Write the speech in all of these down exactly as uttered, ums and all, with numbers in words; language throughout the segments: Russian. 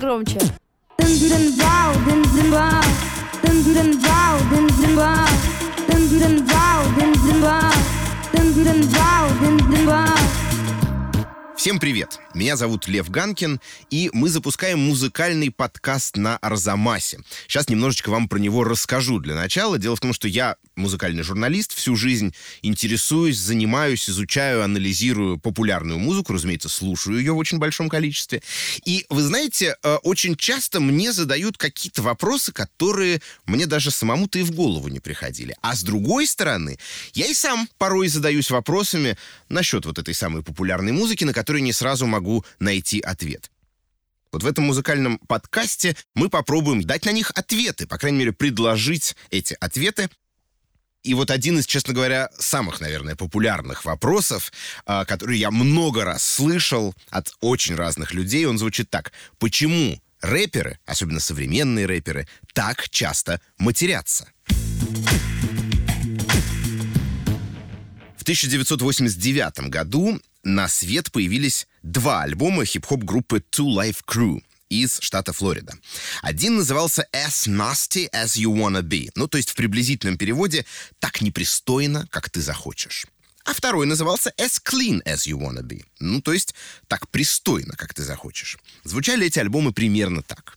громче. Всем привет! Меня зовут Лев Ганкин, и мы запускаем музыкальный подкаст на Арзамасе. Сейчас немножечко вам про него расскажу для начала. Дело в том, что я музыкальный журналист, всю жизнь интересуюсь, занимаюсь, изучаю, анализирую популярную музыку, разумеется, слушаю ее в очень большом количестве. И, вы знаете, очень часто мне задают какие-то вопросы, которые мне даже самому-то и в голову не приходили. А с другой стороны, я и сам порой задаюсь вопросами насчет вот этой самой популярной музыки, на которую не сразу могу найти ответ. Вот в этом музыкальном подкасте мы попробуем дать на них ответы, по крайней мере, предложить эти ответы. И вот один из, честно говоря, самых, наверное, популярных вопросов, который я много раз слышал от очень разных людей, он звучит так. Почему рэперы, особенно современные рэперы, так часто матерятся? В тысяча девятьсот восемьдесят девятом году на свет появились два альбома хип-хоп-группы Two Live Crew из штата Флорида. Один назывался «As Nasty As You Wanna Be», ну, то есть в приблизительном переводе «Так непристойно, как ты захочешь». А второй назывался «As Clean As You Wanna Be», ну, то есть «Так пристойно, как ты захочешь». Звучали эти альбомы примерно так.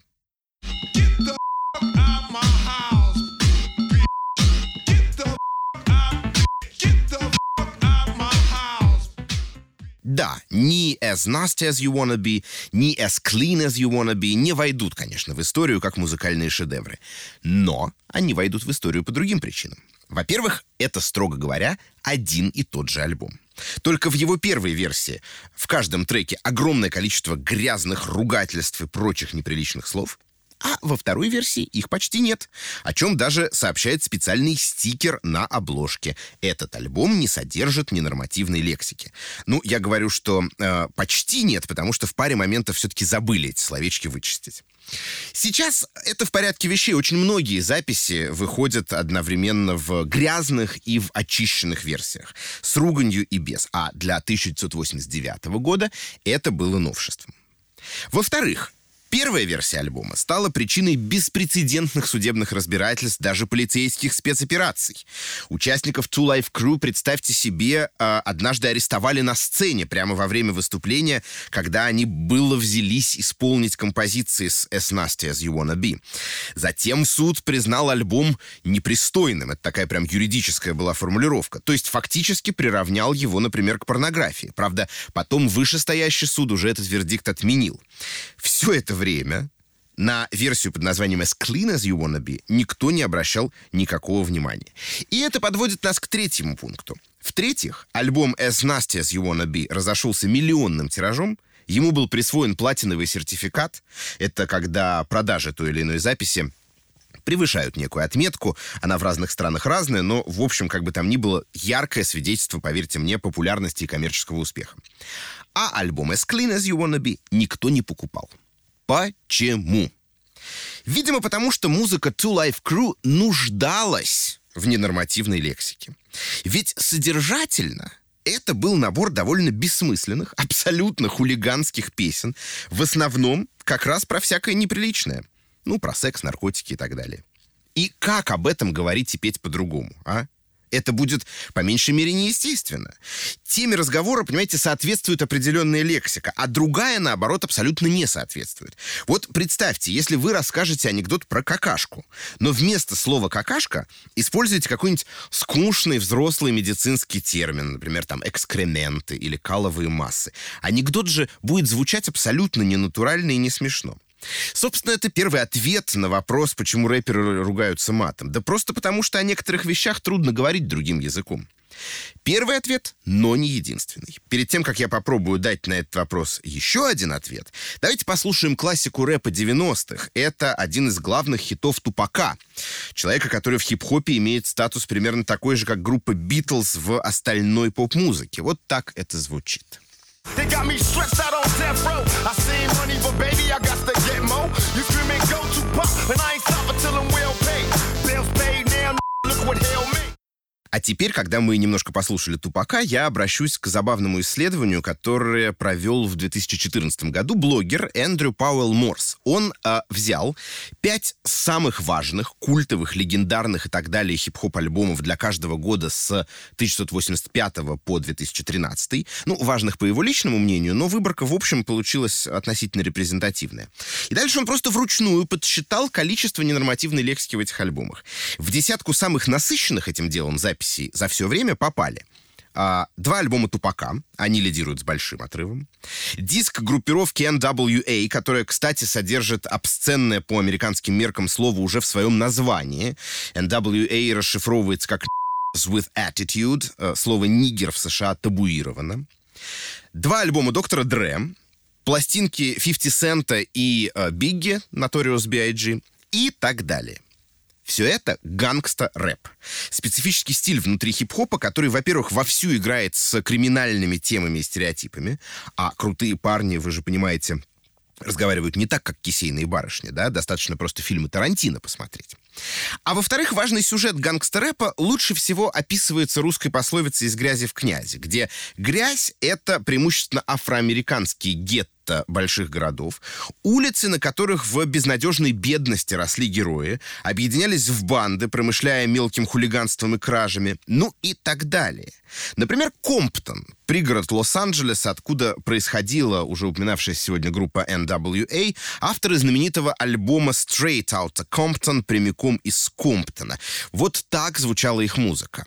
Да, ни «As Nasty As You Wanna Be», ни «As Clean As You Wanna Be» не войдут, конечно, в историю как музыкальные шедевры. Но они войдут в историю по другим причинам. Во-первых, это, строго говоря, один и тот же альбом. Только в его первой версии в каждом треке огромное количество грязных ругательств и прочих неприличных слов, а во второй версии их почти нет, о чем даже сообщает специальный стикер на обложке. Этот альбом не содержит ненормативной лексики. Ну, я говорю, что э, почти нет, потому что в паре моментов все-таки забыли эти словечки вычистить. Сейчас это в порядке вещей. Очень многие записи выходят одновременно в грязных и в очищенных версиях, с руганью и без. А для тысяча девятьсот восемьдесят девятого года это было новшеством. Во-вторых, первая версия альбома стала причиной беспрецедентных судебных разбирательств даже полицейских спецопераций. Участников Two Live Crew, представьте себе, однажды арестовали на сцене прямо во время выступления, когда они было взялись исполнить композиции с «As Nasty As You Wanna Be». Затем суд признал альбом непристойным. Это такая прям юридическая была формулировка. То есть фактически приравнял его, например, к порнографии. Правда, потом вышестоящий суд уже этот вердикт отменил. Все это время на версию под названием «As Clean As You Wanna Be» никто не обращал никакого внимания. И это подводит нас к третьему пункту. В-третьих, альбом «As Nasty As You Wanna Be» разошелся миллионным тиражом, ему был присвоен платиновый сертификат. Это когда продажи той или иной записи превышают некую отметку. Она в разных странах разная, но, в общем, как бы там ни было, яркое свидетельство, поверьте мне, популярности и коммерческого успеха. А альбом «As Clean As You Wanna Be» никто не покупал. Почему? Видимо, потому что музыка Two Live Crew нуждалась в ненормативной лексике. Ведь содержательно это был набор довольно бессмысленных, абсолютно хулиганских песен, в основном как раз про всякое неприличное. Ну, про секс, наркотики и так далее. И как об этом говорить и петь по-другому, а? Это будет, по меньшей мере, неестественно. Теме разговора, понимаете, соответствует определенная лексика, а другая, наоборот, абсолютно не соответствует. Вот представьте, если вы расскажете анекдот про какашку, но вместо слова «какашка» используете какой-нибудь скучный взрослый медицинский термин, например, там экскременты или каловые массы. Анекдот же будет звучать абсолютно ненатурально и не смешно. Собственно, это первый ответ на вопрос, почему рэперы ругаются матом. Да просто потому, что о некоторых вещах трудно говорить другим языком. Первый ответ, но не единственный. Перед тем, как я попробую дать на этот вопрос еще один ответ, давайте послушаем классику рэпа девяностых. Это один из главных хитов Тупака. Человека, который в хип-хопе имеет статус примерно такой же, как группа Beatles в остальной поп-музыке. Вот так это звучит. They got me stretched out on death row. I seen money, but baby, I got to get more. You screaming, go to pop, and I ain't stopping till I'm well paid. Bills paid now, look what hell me. А теперь, когда мы немножко послушали Тупака, я обращусь к забавному исследованию, которое провел в две тысячи четырнадцатом году блогер Эндрю Пауэлл Морс. Он э, взял пять самых важных, культовых, легендарных и так далее хип-хоп альбомов для каждого года с тысяча девятьсот восемьдесят пятого по две тысячи тринадцатый. Ну, важных по его личному мнению, но выборка, в общем, получилась относительно репрезентативная. И дальше он просто вручную подсчитал количество ненормативной лексики в этих альбомах. В десятку самых насыщенных этим делом записей за все время попали а, два альбома Тупака, они лидируют с большим отрывом. Диск группировки эн дабл ю эй, которая, кстати, содержит обсценное по американским меркам слово уже в своем названии. эн дабл ю эй расшифровывается как with attitude. Слово «нигер» в США табуировано. Два альбома доктора Дре, пластинки фифти Цента и Бигги, Notorious би ай джи и так далее. Все это гангста-рэп. Специфический стиль внутри хип-хопа, который, во-первых, вовсю играет с криминальными темами и стереотипами, а крутые парни, вы же понимаете, разговаривают не так, как кисейные барышни, да? Достаточно просто фильмы Тарантино посмотреть. А во-вторых, важный сюжет гангста-рэпа лучше всего описывается русской пословицей «из грязи в князи», где грязь — это преимущественно афроамериканские гетто больших городов, улицы, на которых в безнадежной бедности росли герои, объединялись в банды, промышляя мелким хулиганством и кражами, ну и так далее. Например, Комптон, пригород Лос-Анджелеса, откуда происходила уже упоминавшаяся сегодня группа эн дабл ю эй, авторы знаменитого альбома Straight Outta Compton, прямиком из Комптона. Вот так звучала их музыка.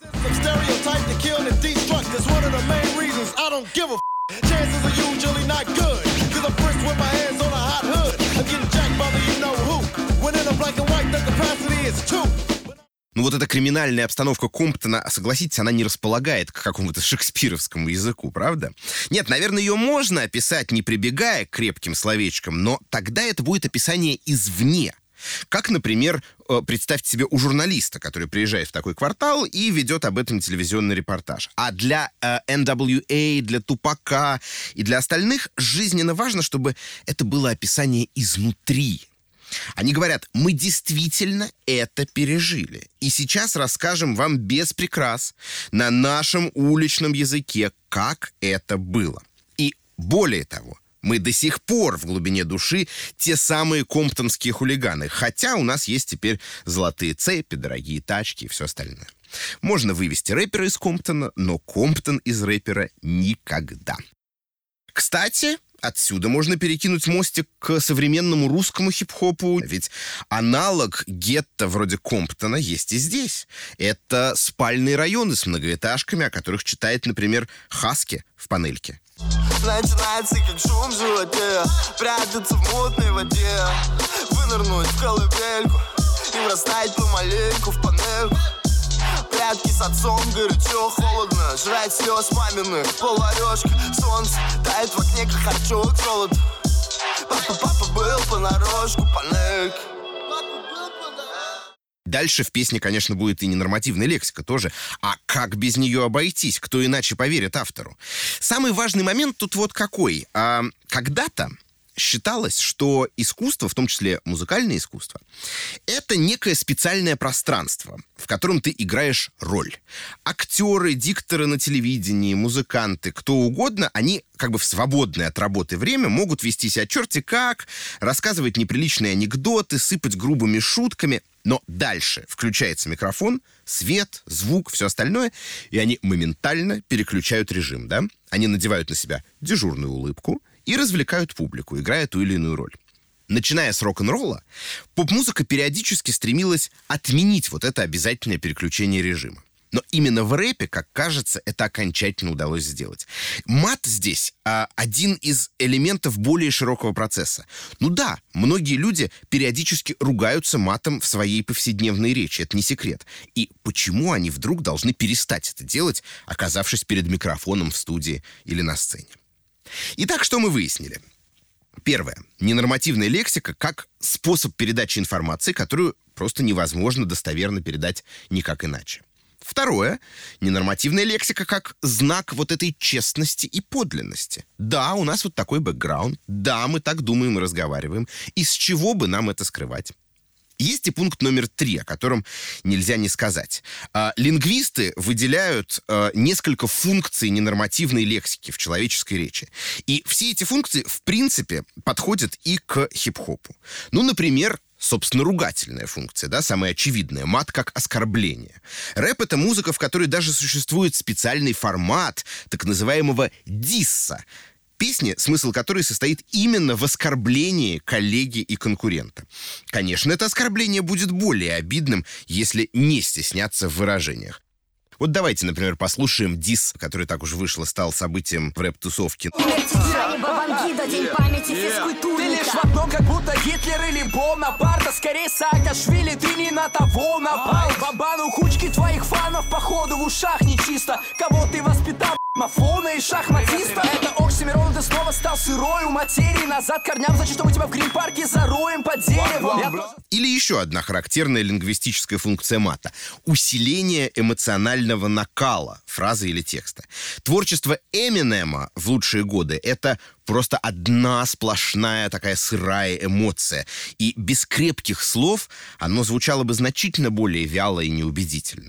Chances are usually not good, cause I'm first with my hands on a hot hood. I'm getting jacked by the you know who. When in a black and white, the capacity is two. Ну вот эта криминальная обстановка Комптона, согласитесь, она не располагает к какому-то шекспировскому языку, правда? Нет, наверное, ее можно описать, не прибегая к крепким словечкам, но тогда это будет описание извне. Как, например, представьте себе у журналиста, который приезжает в такой квартал и ведет об этом телевизионный репортаж. А для э, эн дабл ю эй, для Тупака и для остальных жизненно важно, чтобы это было описание изнутри. Они говорят, мы действительно это пережили. И сейчас расскажем вам без прикрас на нашем уличном языке, как это было. И более того, мы до сих пор в глубине души те самые комптонские хулиганы. Хотя у нас есть теперь золотые цепи, дорогие тачки и все остальное. Можно вывести рэпера из Комптона, но Комптон из рэпера никогда. Кстати, отсюда можно перекинуть мостик к современному русскому хип-хопу. Ведь аналог гетто вроде Комптона есть и здесь. Это спальные районы с многоэтажками, о которых читает, например, Хаски в панельке. Начинается как шум в животе, прятаться в мутной воде, вынырнуть в колыбельку и врастать помаленьку в панельку. Прятки с отцом, горячо, холодно, жрать слез маминых, полорешка, солнце тает в окне, как харчок золото. Папа, папа был понарошку, панелька. Дальше в песне, конечно, будет и ненормативная лексика тоже. А как без нее обойтись? Кто иначе поверит автору? Самый важный момент тут вот какой. А, когда-то считалось, что искусство, в том числе музыкальное искусство, это некое специальное пространство, в котором ты играешь роль. Актеры, дикторы на телевидении, музыканты, кто угодно, они как бы в свободное от работы время могут вести себя черти как, рассказывать неприличные анекдоты, сыпать грубыми шутками. Но дальше включается микрофон, свет, звук, все остальное, и они моментально переключают режим, да? Они надевают на себя дежурную улыбку и развлекают публику, играя ту или иную роль. Начиная с рок-н-ролла, поп-музыка периодически стремилась отменить вот это обязательное переключение режима. Но именно в рэпе, как кажется, это окончательно удалось сделать. Мат здесь а, один из элементов более широкого процесса. Ну да, многие люди периодически ругаются матом в своей повседневной речи, это не секрет. И почему они вдруг должны перестать это делать, оказавшись перед микрофоном в студии или на сцене? Итак, что мы выяснили? Первое. Ненормативная лексика как способ передачи информации, которую просто невозможно достоверно передать никак иначе. Второе. Ненормативная лексика как знак вот этой честности и подлинности. Да, у нас вот такой бэкграунд. Да, мы так думаем и разговариваем. Из чего бы нам это скрывать? Есть и пункт номер три, о котором нельзя не сказать. А, лингвисты выделяют а, несколько функций ненормативной лексики в человеческой речи. И все эти функции, в принципе, подходят и к хип-хопу. Ну, например, собственно, ругательная функция, да, самая очевидная. Мат как оскорбление. Рэп — это музыка, в которой даже существует специальный формат так называемого дисса. Песни, смысл которой состоит именно в оскорблении коллеги и конкурента. Конечно, это оскорбление будет более обидным, если не стесняться в выражениях. Вот давайте, например, послушаем дисс, который так уж вышло, стал событием в рэп-тусовке. День памяти физкультурника. Ты лишь в одном, как будто Гитлер или Бонапарт. Скорее Саакашвили, ты не на того напал. Бабану кучки твоих фанов, походу в ушах нечисто. Кого ты воспитал, мафона и шахматиста? Это Оксимирон, ты снова стал сырой у материи. Назад корням, значит, что мы тебя в грин-парке зароем под деревом. Или еще одна характерная лингвистическая функция мата — усиление эмоционального накала фразы или текста. Творчество Эминема в лучшие годы — это просто одна сплошная такая сырая эмоция. И без крепких слов оно звучало бы значительно более вяло и неубедительно.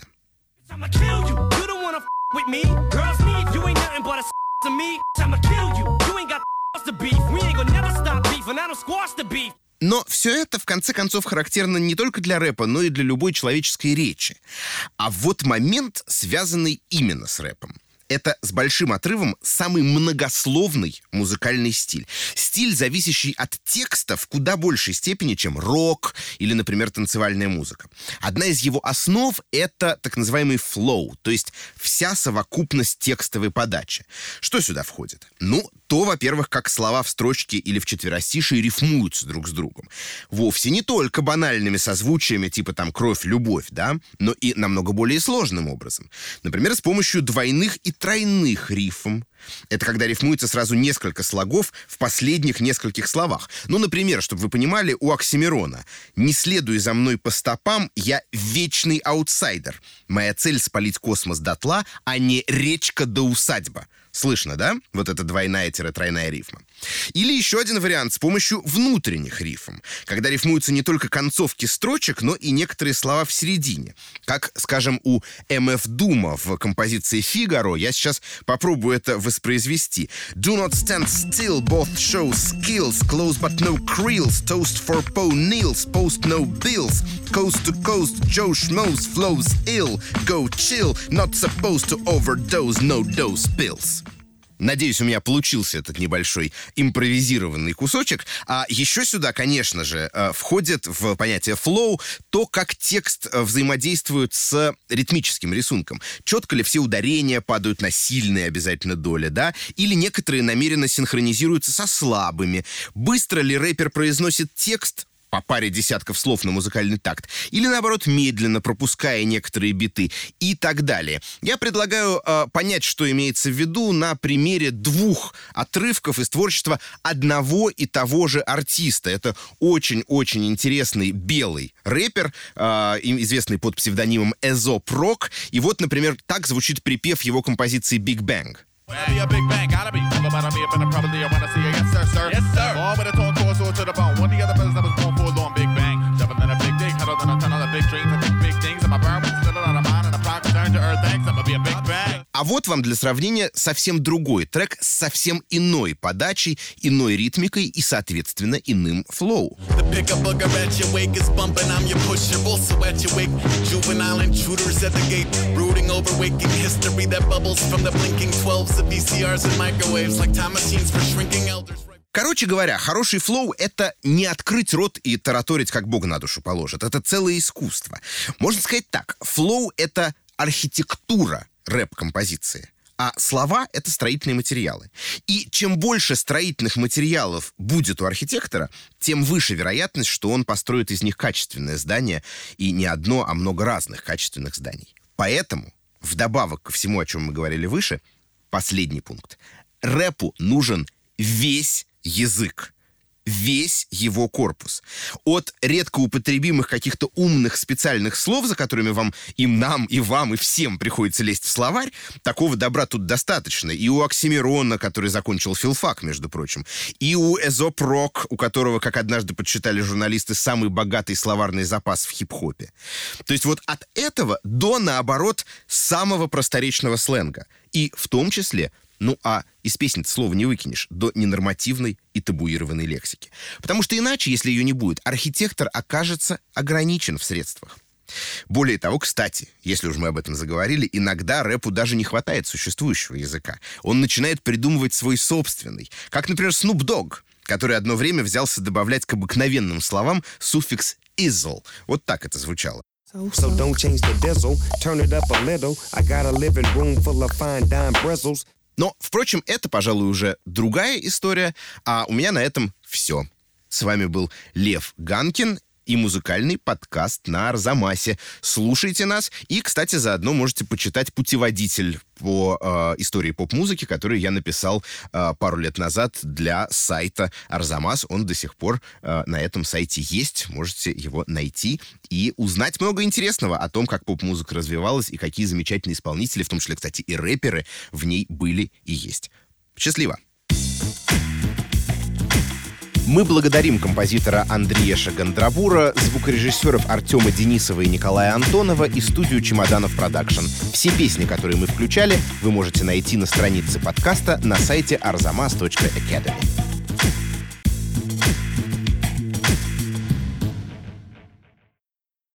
Но все это, в конце концов, характерно не только для рэпа, но и для любой человеческой речи. А вот момент, связанный именно с рэпом. Это с большим отрывом самый многословный музыкальный стиль. Стиль, зависящий от текста в куда большей степени, чем рок или, например, танцевальная музыка. Одна из его основ — это так называемый флоу, то есть вся совокупность текстовой подачи. Что сюда входит? Ну, то, во-первых, как слова в строчке или в четверостишии рифмуются друг с другом. Вовсе не только банальными созвучиями, типа там «кровь, любовь», да, но и намного более сложным образом. Например, с помощью двойных и тройных рифм. Это когда рифмуется сразу несколько слогов в последних нескольких словах. Ну, например, чтобы вы понимали, у Оксимирона: «Не следуй за мной по стопам, я вечный аутсайдер. Моя цель — спалить космос дотла, а не речка до усадьба». Слышно, да? Вот эта двойная-тройная рифма. Или еще один вариант с помощью внутренних рифм, когда рифмуются не только концовки строчек, но и некоторые слова в середине. Как, скажем, у эм эф Дума в композиции «Фигаро». Я сейчас попробую это воспроизвести. Do not stand still, both show skills, close but no krills, toast for po Nils, post no bills, coast to coast, Joe Schmoes flows ill, go chill, not supposed to overdose, no dose pills. Надеюсь, у меня получился этот небольшой импровизированный кусочек. А еще сюда, конечно же, входит в понятие flow то, как текст взаимодействует с ритмическим рисунком. Четко ли все ударения падают на сильные обязательно доли, да? Или некоторые намеренно синхронизируются со слабыми. Быстро ли рэпер произносит текст по паре десятков слов на музыкальный такт, или, наоборот, медленно, пропуская некоторые биты и так далее. Я предлагаю э, понять, что имеется в виду на примере двух отрывков из творчества одного и того же артиста. Это очень-очень интересный белый рэпер, э, известный под псевдонимом Эзоп Рок. И вот, например, так звучит припев его композиции «Big Bang». Be a big bang, gotta be. Never mind, me up in the probably I wanna see you. Yes, sir, sir. Yes, sir. All with a tone, torso to the bone. One of the other brothers that was born for a long big bang. Jumping in a big dick, hotter than a ton of the big dreams. I think big things. And my burn was still out of mine. And the proc turn to earth thanks. I'ma be a big bang. А вот вам для сравнения совсем другой трек с совсем иной подачей, иной ритмикой и, соответственно, иным флоу. Короче говоря, хороший флоу — это не открыть рот и тараторить, как Бог на душу положит. Это целое искусство. Можно сказать так: флоу — это архитектура рэп-композиции, а слова — это строительные материалы. И чем больше строительных материалов будет у архитектора, тем выше вероятность, что он построит из них качественное здание, и не одно, а много разных качественных зданий. Поэтому, вдобавок ко всему, о чем мы говорили выше, последний пункт. Рэпу нужен весь язык. весь его корпус. От редко употребимых каких-то умных специальных слов, за которыми вам, и нам, и вам, и всем приходится лезть в словарь, такого добра тут достаточно. И у Оксимирона, который закончил филфак, между прочим, и у Эзоп Рок, у которого, как однажды подсчитали журналисты, самый богатый словарный запас в хип-хопе. То есть вот от этого до, наоборот, самого просторечного сленга. И в том числе... Ну, а из песни-то слова не выкинешь до ненормативной и табуированной лексики. Потому что иначе, если ее не будет, архитектор окажется ограничен в средствах. Более того, кстати, если уж мы об этом заговорили, иногда рэпу даже не хватает существующего языка. Он начинает придумывать свой собственный. Как, например, Snoop Dogg, который одно время взялся добавлять к обыкновенным словам суффикс «izzle». Вот так это звучало. So don't change the diesel, turn it up a little. I got a living room full of fine dime bristles. Но, впрочем, это, пожалуй, уже другая история, а у меня на этом все. С вами был Лев Ганкин и музыкальный подкаст на Арзамасе. Слушайте нас и, кстати, заодно можете почитать путеводитель по э, истории поп-музыки, который я написал э, пару лет назад для сайта Арзамас. Он до сих пор э, на этом сайте есть. Можете его найти и узнать много интересного о том, как поп-музыка развивалась и какие замечательные исполнители, в том числе, кстати, и рэперы, в ней были и есть. Счастливо! Мы благодарим композитора Андрея Шагандрабура, звукорежиссеров Артема Денисова и Николая Антонова и студию «Чемоданов Продакшн». Все песни, которые мы включали, вы можете найти на странице подкаста на сайте арзамас точка академи.